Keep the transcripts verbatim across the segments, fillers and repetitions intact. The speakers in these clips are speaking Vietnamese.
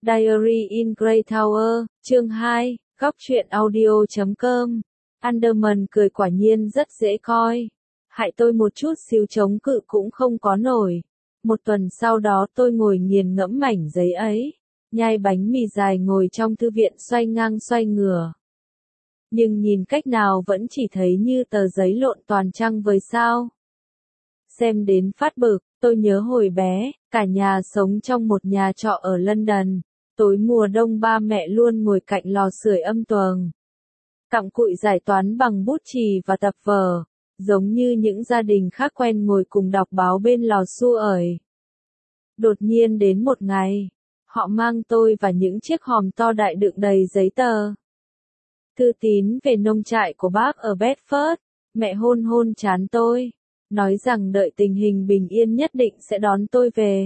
Diary in Grey Tower, chương hai, góc truyện audio chấm com. Anderman cười quả nhiên rất dễ coi. Hại tôi một chút xíu chống cự cũng không có nổi. Một tuần sau đó tôi ngồi nghiền ngẫm mảnh giấy ấy, nhai bánh mì dài ngồi trong thư viện xoay ngang xoay ngửa. Nhưng nhìn cách nào vẫn chỉ thấy như tờ giấy lộn toàn trăng với sao. Xem đến phát bực, tôi nhớ hồi bé, cả nhà sống trong một nhà trọ ở London. Tối mùa đông ba mẹ luôn ngồi cạnh lò sưởi âm tuồng, cặm cụi giải toán bằng bút chì và tập vở, giống như những gia đình khác quen ngồi cùng đọc báo bên lò xu ởi. Đột nhiên đến một ngày, họ mang tôi và những chiếc hòm to đại đựng đầy giấy tờ. Thư tín về nông trại của bác ở Bedford, mẹ hôn hôn trán tôi, nói rằng đợi tình hình bình yên nhất định sẽ đón tôi về.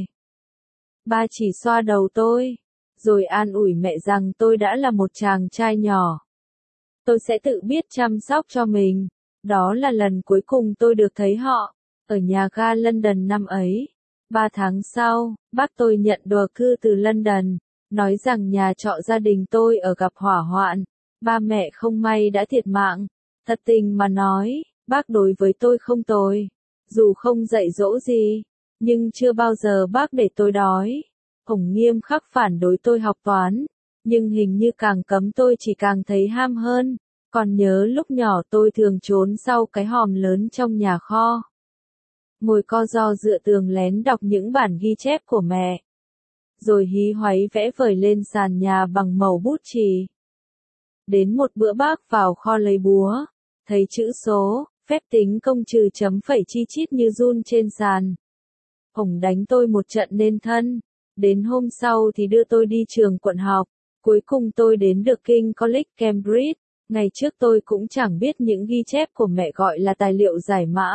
Ba chỉ xoa đầu tôi, rồi an ủi mẹ rằng tôi đã là một chàng trai nhỏ. Tôi sẽ tự biết chăm sóc cho mình. Đó là lần cuối cùng tôi được thấy họ, ở nhà ga London năm ấy. Ba tháng sau, bác tôi nhận đồ thư từ London, nói rằng nhà trọ gia đình tôi ở gặp hỏa hoạn. Ba mẹ không may đã thiệt mạng. Thật tình mà nói, bác đối với tôi không tồi. Dù không dạy dỗ gì, nhưng chưa bao giờ bác để tôi đói. Ông nghiêm khắc phản đối tôi học toán, nhưng hình như càng cấm tôi chỉ càng thấy ham hơn. Còn nhớ lúc nhỏ tôi thường trốn sau cái hòm lớn trong nhà kho, ngồi co ro dựa tường lén đọc những bản ghi chép của mẹ, rồi hí hoáy vẽ vời lên sàn nhà bằng màu bút chì. Đến một bữa bác vào kho lấy búa, thấy chữ số, phép tính công trừ chấm phẩy chi chít như giun trên sàn. Ông đánh tôi một trận nên thân. Đến hôm sau thì đưa tôi đi trường quận học. Cuối cùng tôi đến được King College Cambridge. Ngày trước tôi cũng chẳng biết những ghi chép của mẹ gọi là tài liệu giải mã.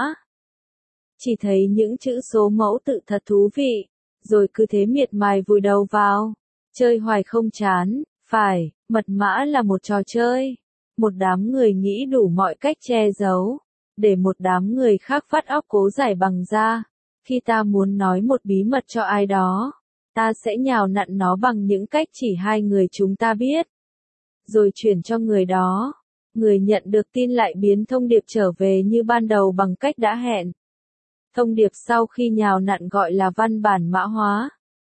Chỉ thấy những chữ số mẫu tự thật thú vị, rồi cứ thế miệt mài vùi đầu vào, chơi hoài không chán. Phải, mật mã là một trò chơi. Một đám người nghĩ đủ mọi cách che giấu, để một đám người khác vắt óc cố giải bằng ra. Khi ta muốn nói một bí mật cho ai đó, ta sẽ nhào nặn nó bằng những cách chỉ hai người chúng ta biết, rồi chuyển cho người đó. Người nhận được tin lại biến thông điệp trở về như ban đầu bằng cách đã hẹn. Thông điệp sau khi nhào nặn gọi là văn bản mã hóa.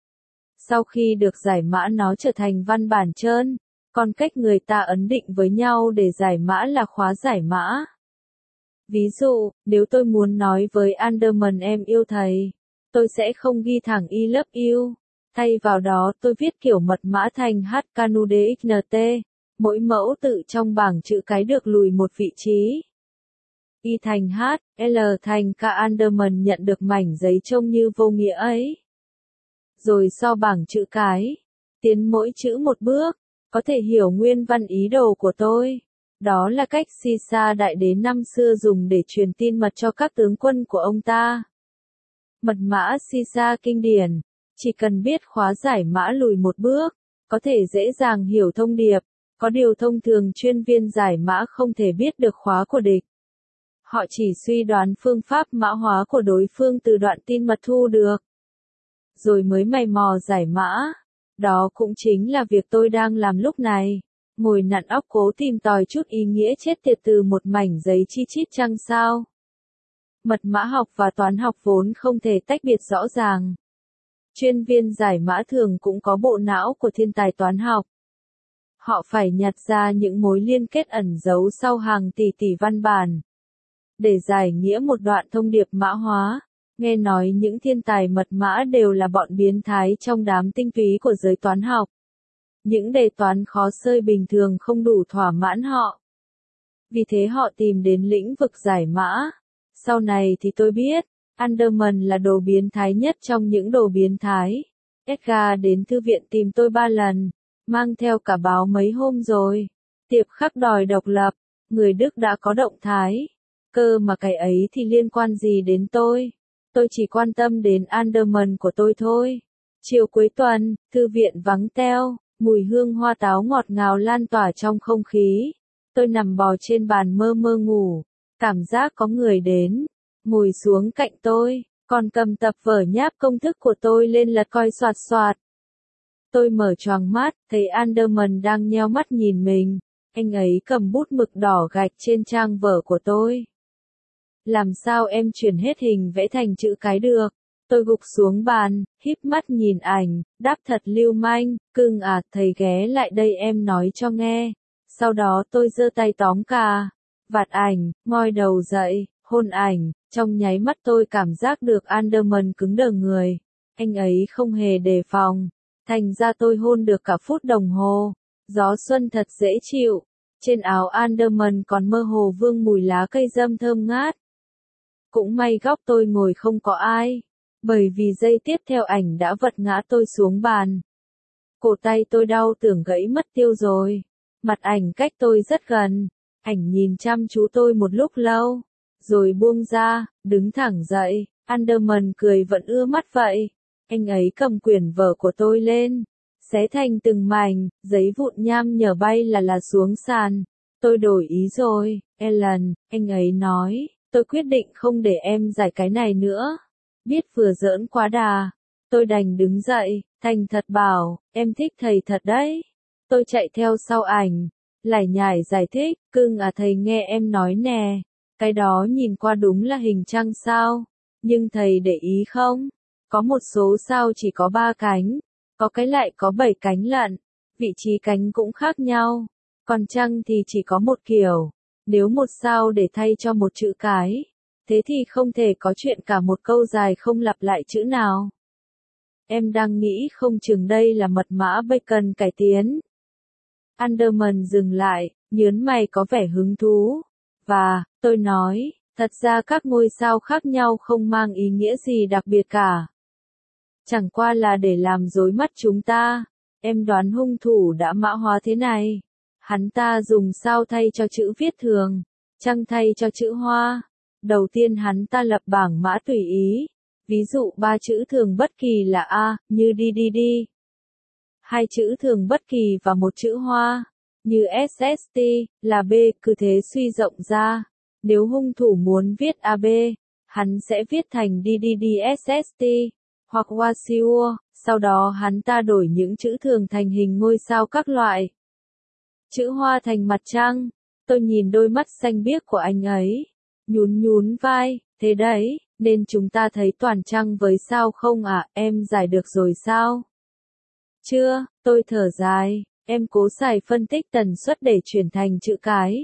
Sau khi được giải mã nó trở thành văn bản trơn, còn cách người ta ấn định với nhau để giải mã là khóa giải mã. Ví dụ, nếu tôi muốn nói với Anderman em yêu thầy, tôi sẽ không ghi thẳng I love you. Thay vào đó tôi viết kiểu mật mã thành H K N U D X N T. Mỗi mẫu tự trong bảng chữ cái được lùi một vị trí. Y thành H, L thành K. Anderman nhận được mảnh giấy trông như vô nghĩa ấy. Rồi so bảng chữ cái, tiến mỗi chữ một bước, có thể hiểu nguyên văn ý đồ của tôi. Đó là cách Caesar đại đế năm xưa dùng để truyền tin mật cho các tướng quân của ông ta. Mật mã Caesar kinh điển, chỉ cần biết khóa giải mã lùi một bước, có thể dễ dàng hiểu thông điệp. Có điều thông thường chuyên viên giải mã không thể biết được khóa của địch. Họ chỉ suy đoán phương pháp mã hóa của đối phương từ đoạn tin mật thu được, rồi mới mày mò giải mã. Đó cũng chính là việc tôi đang làm lúc này. Ngồi nặn óc cố tìm tòi chút ý nghĩa chết tiệt từ một mảnh giấy chi chít chăng sao. Mật mã học và toán học vốn không thể tách biệt rõ ràng. Chuyên viên giải mã thường cũng có bộ não của thiên tài toán học. Họ phải nhặt ra những mối liên kết ẩn giấu sau hàng tỷ tỷ văn bản, để giải nghĩa một đoạn thông điệp mã hóa. Nghe nói những thiên tài mật mã đều là bọn biến thái trong đám tinh túy của giới toán học. Những đề toán khó xơi bình thường không đủ thỏa mãn họ. Vì thế họ tìm đến lĩnh vực giải mã. Sau này thì tôi biết, Anderman là đồ biến thái nhất trong những đồ biến thái. Edgar đến thư viện tìm tôi ba lần, mang theo cả báo mấy hôm rồi. Tiệp khắc đòi độc lập, người Đức đã có động thái. Cơ mà cái ấy thì liên quan gì đến tôi? Tôi chỉ quan tâm đến Anderman của tôi thôi. Chiều cuối tuần, thư viện vắng teo, mùi hương hoa táo ngọt ngào lan tỏa trong không khí. Tôi nằm bò trên bàn mơ mơ ngủ, cảm giác có người đến, ngồi xuống cạnh tôi, còn cầm tập vở nháp công thức của tôi lên lật coi soạt soạt. Tôi mở choàng mắt, thấy Anderman đang nheo mắt nhìn mình. Anh ấy cầm bút mực đỏ gạch trên trang vở của tôi. Làm sao em chuyển hết hình vẽ thành chữ cái được? Tôi gục xuống bàn, híp mắt nhìn ảnh, đáp thật lưu manh, cưng à, thầy ghé lại đây em nói cho nghe. Sau đó tôi giơ tay tóm cà vạt ảnh, ngoi đầu dậy, hôn ảnh, trong nháy mắt tôi cảm giác được Anderman cứng đờ người. Anh ấy không hề đề phòng, thành ra tôi hôn được cả phút đồng hồ. Gió xuân thật dễ chịu, trên áo Anderman còn mơ hồ vương mùi lá cây dâm thơm ngát. Cũng may góc tôi ngồi không có ai, bởi vì giây tiếp theo ảnh đã vật ngã tôi xuống bàn. Cổ tay tôi đau tưởng gãy mất tiêu rồi. Mặt ảnh cách tôi rất gần, ảnh nhìn chăm chú tôi một lúc lâu, rồi buông ra, đứng thẳng dậy. Anderman cười vẫn ưa mắt vậy. Anh ấy cầm quyển vở của tôi lên, xé thành từng mảnh, giấy vụn nham nhở bay là là xuống sàn. Tôi đổi ý rồi, Ellen, anh ấy nói, tôi quyết định không để em giải cái này nữa. Biết vừa giỡn quá đà, tôi đành đứng dậy, thành thật bảo, em thích thầy thật đấy. Tôi chạy theo sau ảnh, lải nhải giải thích, cưng à thầy nghe em nói nè, cái đó nhìn qua đúng là hình trăng sao, nhưng thầy để ý không? Có một số sao chỉ có ba cánh, có cái lại có bảy cánh lận, vị trí cánh cũng khác nhau, còn trăng thì chỉ có một kiểu. Nếu một sao để thay cho một chữ cái, thế thì không thể có chuyện cả một câu dài không lặp lại chữ nào. Em đang nghĩ không chừng đây là mật mã bacon cải tiến. Anderman dừng lại, nhớn mày có vẻ hứng thú. Và, tôi nói, thật ra các ngôi sao khác nhau không mang ý nghĩa gì đặc biệt cả. Chẳng qua là để làm rối mắt chúng ta. Em đoán hung thủ đã mã hóa thế này. Hắn ta dùng sao thay cho chữ viết thường, trăng thay cho chữ hoa. Đầu tiên hắn ta lập bảng mã tùy ý. Ví dụ ba chữ thường bất kỳ là A, như đi đi đi. Hai chữ thường bất kỳ và một chữ hoa, như ét ét tê, là B, cứ thế suy rộng ra. Nếu hung thủ muốn viết a bê, hắn sẽ viết thành đi đi đi ét ét tê, hoặc Wasiua, sau đó hắn ta đổi những chữ thường thành hình ngôi sao các loại. Chữ hoa thành mặt trăng. Tôi nhìn đôi mắt xanh biếc của anh ấy, nhún nhún vai, thế đấy, nên chúng ta thấy toàn trăng với sao không ạ, à? Em giải được rồi sao? Chưa, tôi thở dài, em cố xài phân tích tần suất để chuyển thành chữ cái.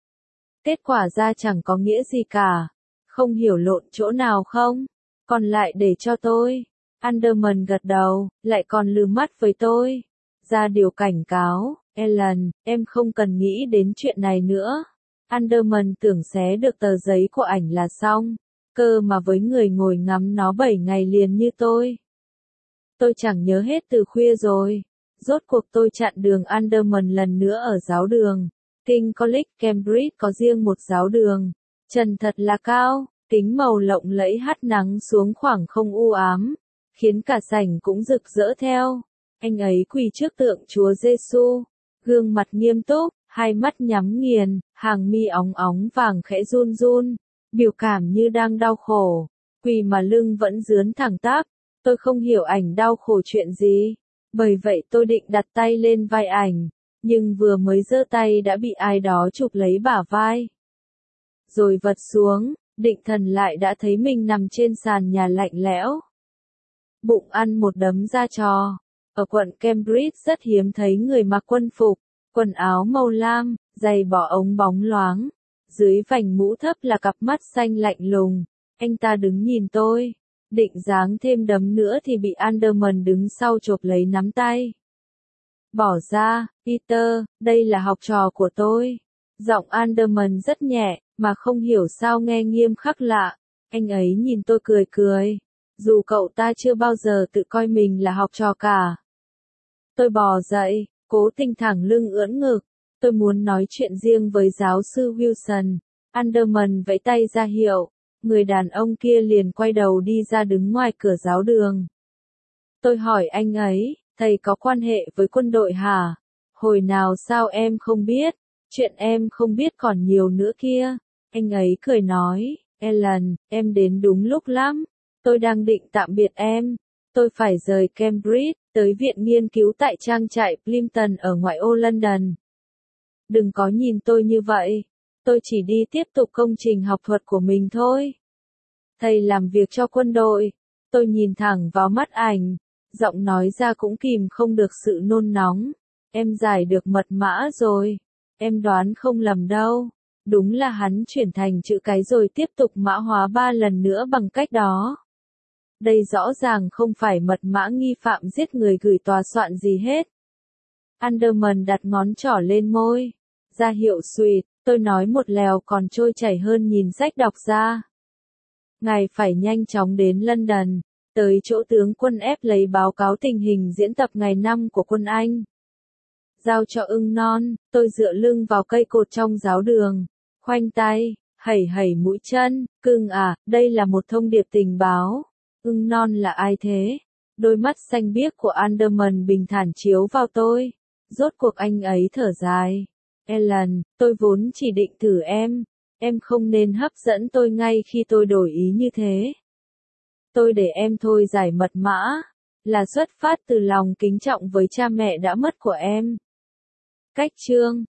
Kết quả ra chẳng có nghĩa gì cả, không hiểu lộn chỗ nào không? Còn lại để cho tôi. Anderman gật đầu, lại còn lườm mắt với tôi. Ra điều cảnh cáo, Ellen, em không cần nghĩ đến chuyện này nữa. Anderman tưởng xé được tờ giấy của ảnh là xong, cơ mà với người ngồi ngắm nó bảy ngày liền như tôi. Tôi chẳng nhớ hết từ khuya rồi. Rốt cuộc tôi chặn đường Anderman lần nữa ở giáo đường. King College Cambridge có riêng một giáo đường. Trần thật là cao, kính màu lộng lẫy hắt nắng xuống khoảng không u ám, khiến cả sảnh cũng rực rỡ theo. Anh ấy quỳ trước tượng Chúa Giêsu, gương mặt nghiêm túc, hai mắt nhắm nghiền, hàng mi óng óng vàng khẽ run run, biểu cảm như đang đau khổ, quỳ mà lưng vẫn dướn thẳng tắp. Tôi không hiểu ảnh đau khổ chuyện gì, bởi vậy tôi định đặt tay lên vai ảnh, nhưng vừa mới giơ tay đã bị ai đó chụp lấy bả vai. Rồi vật xuống, định thần lại đã thấy mình nằm trên sàn nhà lạnh lẽo. Bụng ăn một đấm da trò. Ở quận Cambridge rất hiếm thấy người mặc quân phục, quần áo màu lam, giày bó ống bóng loáng. Dưới vành mũ thấp là cặp mắt xanh lạnh lùng. Anh ta đứng nhìn tôi, định giáng thêm đấm nữa thì bị Anderman đứng sau chộp lấy nắm tay. Bỏ ra, Peter, đây là học trò của tôi. Giọng Anderman rất nhẹ, mà không hiểu sao nghe nghiêm khắc lạ. Anh ấy nhìn tôi cười cười. Dù cậu ta chưa bao giờ tự coi mình là học trò cả. Tôi bò dậy, cố tình thẳng lưng ưỡn ngực. Tôi muốn nói chuyện riêng với giáo sư Wilson. Anderman vẫy tay ra hiệu. Người đàn ông kia liền quay đầu đi ra đứng ngoài cửa giáo đường. Tôi hỏi anh ấy, thầy có quan hệ với quân đội hả? Hồi nào sao em không biết? Chuyện em không biết còn nhiều nữa kia. Anh ấy cười nói, Ellen, em đến đúng lúc lắm. Tôi đang định tạm biệt em. Tôi phải rời Cambridge, tới viện nghiên cứu tại trang trại Plimpton ở ngoại ô London. Đừng có nhìn tôi như vậy. Tôi chỉ đi tiếp tục công trình học thuật của mình thôi. Thầy làm việc cho quân đội. Tôi nhìn thẳng vào mắt ảnh. Giọng nói ra cũng kìm không được sự nôn nóng. Em giải được mật mã rồi. Em đoán không lầm đâu. Đúng là hắn chuyển thành chữ cái rồi tiếp tục mã hóa ba lần nữa bằng cách đó. Đây rõ ràng không phải mật mã nghi phạm giết người gửi tòa soạn gì hết. Anderman đặt ngón trỏ lên môi. Ra hiệu sweet, tôi nói một lèo còn trôi chảy hơn nhìn sách đọc ra. Ngài phải nhanh chóng đến London, tới chỗ tướng quân ép lấy báo cáo tình hình diễn tập ngày năm của quân Anh. Giao cho ưng non, tôi dựa lưng vào cây cột trong giáo đường, khoanh tay, hẩy hẩy mũi chân, cưng à, đây là một thông điệp tình báo. Ưng non là ai thế? Đôi mắt xanh biếc của Anderman bình thản chiếu vào tôi. Rốt cuộc anh ấy thở dài. Ellen, tôi vốn chỉ định thử em. Em không nên hấp dẫn tôi ngay khi tôi đổi ý như thế. Tôi để em thôi giải mật mã. Là xuất phát từ lòng kính trọng với cha mẹ đã mất của em. Cách chương